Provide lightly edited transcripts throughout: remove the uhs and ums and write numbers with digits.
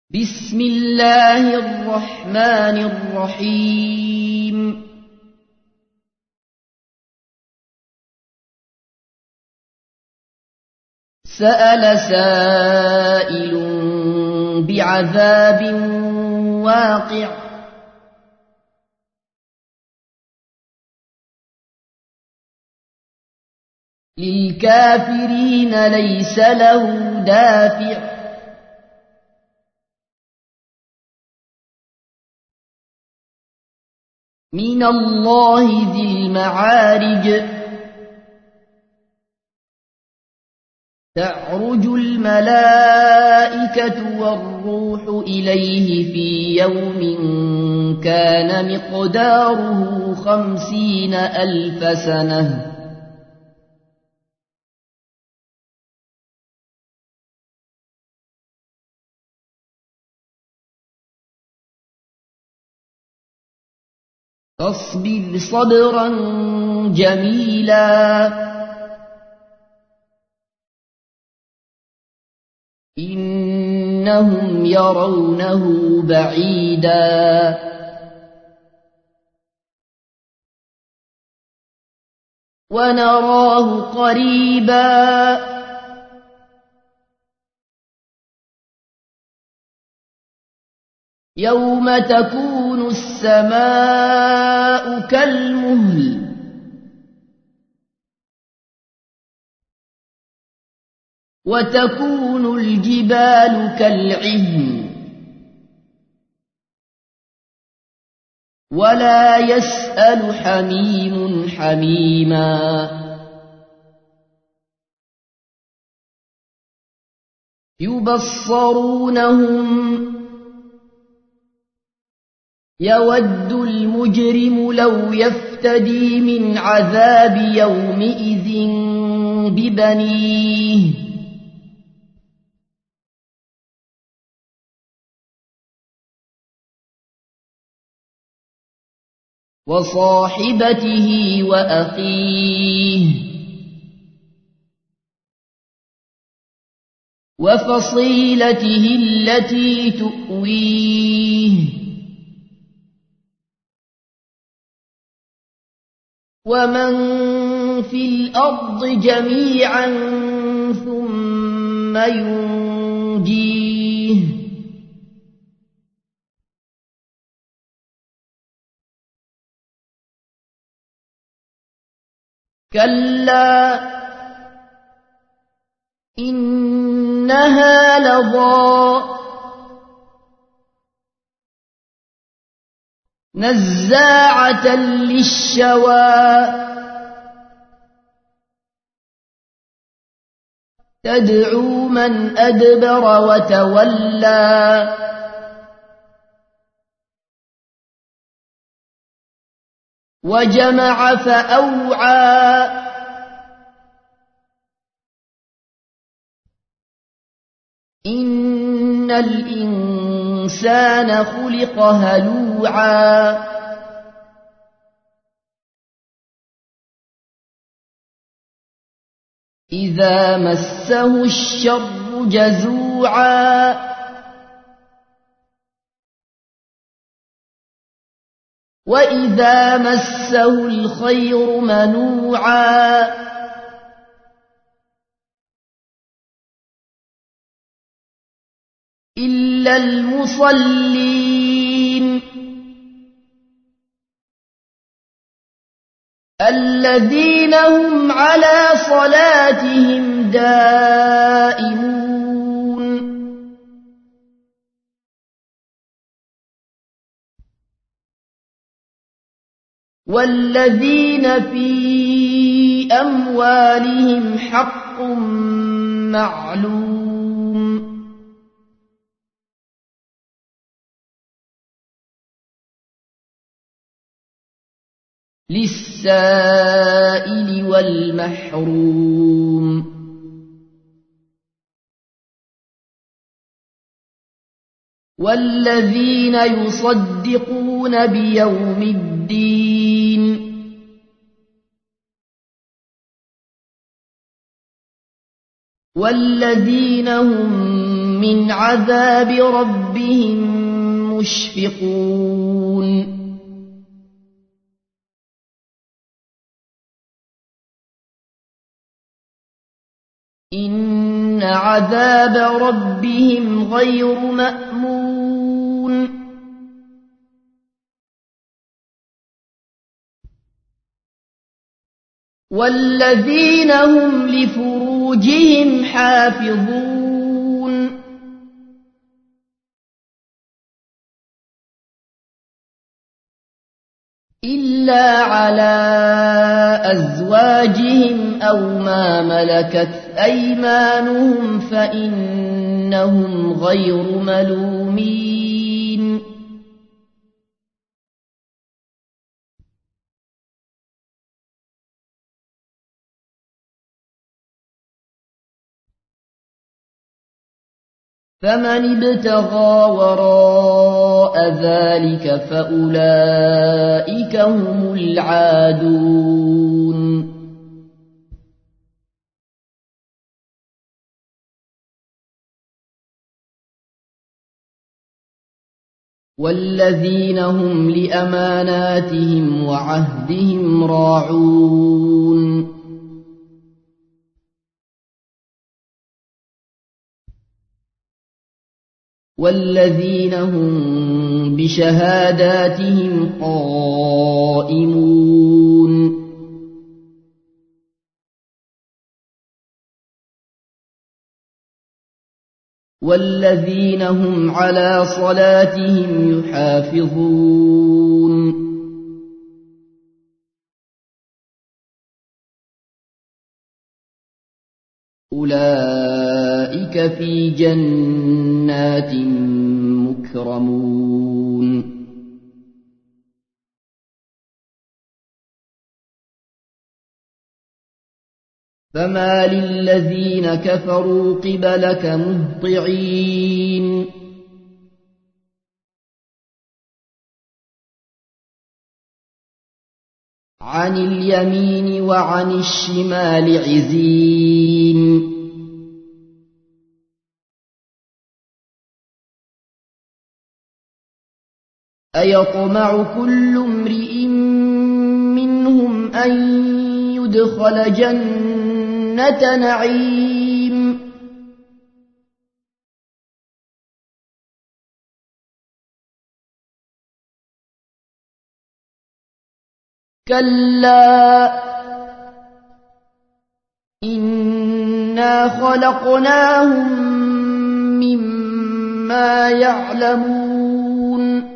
بسم الله الرحمن الرحيم سأل سائل بعذاب واقع للكافرين ليس له دافع من الله ذي المعارج تعرج الملائكة والروح إليه في يوم كان مقداره 50,000 سنة فاصبر صبرا جميلا إنهم يرونه بعيدا ونراه قريبا يوم تكون السماء كالمهل وتكون الجبال كالعهن ولا يسأل حميم حميما يبصرونهم يود المجرم لو يفتدي من عذاب يومئذ ببنيه وصاحبته وأخيه وفصيلته التي تؤويه ومن في الأرض جميعا ثم ينجيه كلا إنها لظى نزاعة للشوى تدعو من أدبر وتولى وجمع فأوعى إن الإنسان خلق هلوعا إذا مسه الشر جزوعا وإذا مسه الخير منوعا إلا المصلين الذين هم على صلاتهم دائمون والذين في أموالهم حق معلوم للسائل والمحروم والذين يصدقون بيوم الدين والذين هم من عذاب ربهم مشفقون إن عذاب ربهم غير مأمون والذين هم لفروجهم حافظون إلا على أزواجهم أو ما ملكت أيمانهم فإنهم غير ملومين فمن ابتغى وراء ذلك فأولئك هم العادون والذين هم لأماناتهم وعهدهم راعون والذين هم بشهاداتهم قائمون والذين هم على صلاتهم يحافظون أولئك في جنات مكرمون فما للذين كفروا قبلك مهطعين عن اليمين وعن الشمال عزين أيطمع كل امرئ منهم أن يدخل جنة نعيم كلا إنا خلقناهم مما يعلمون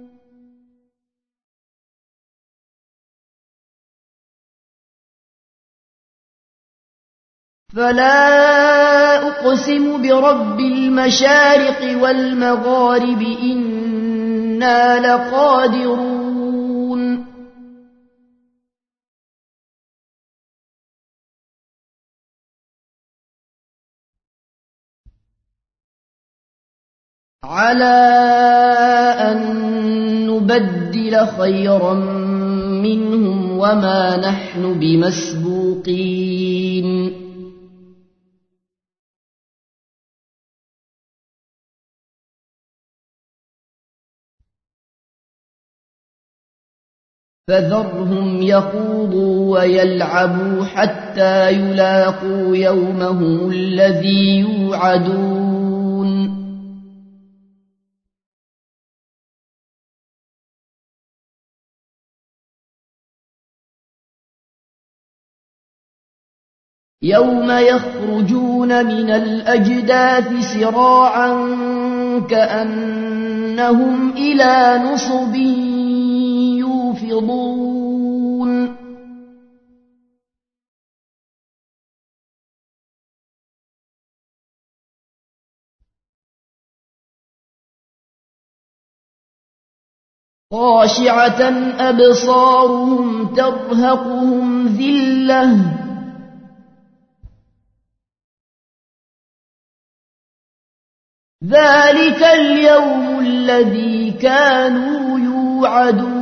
فلا أقسم برب المشارق والمغارب إنا لقادرون على أن نبدل خيرا منهم وما نحن بمسبوقين فذرهم يخوضوا ويلعبوا حتى يلاقوا يومهم الذي يوعدون يوم يخرجون من الأجداث سراعا كأنهم إلى نصب يوفضون خاشعة أبصارهم ترهقهم ذلة ذلك اليوم الذي كانوا يوعدون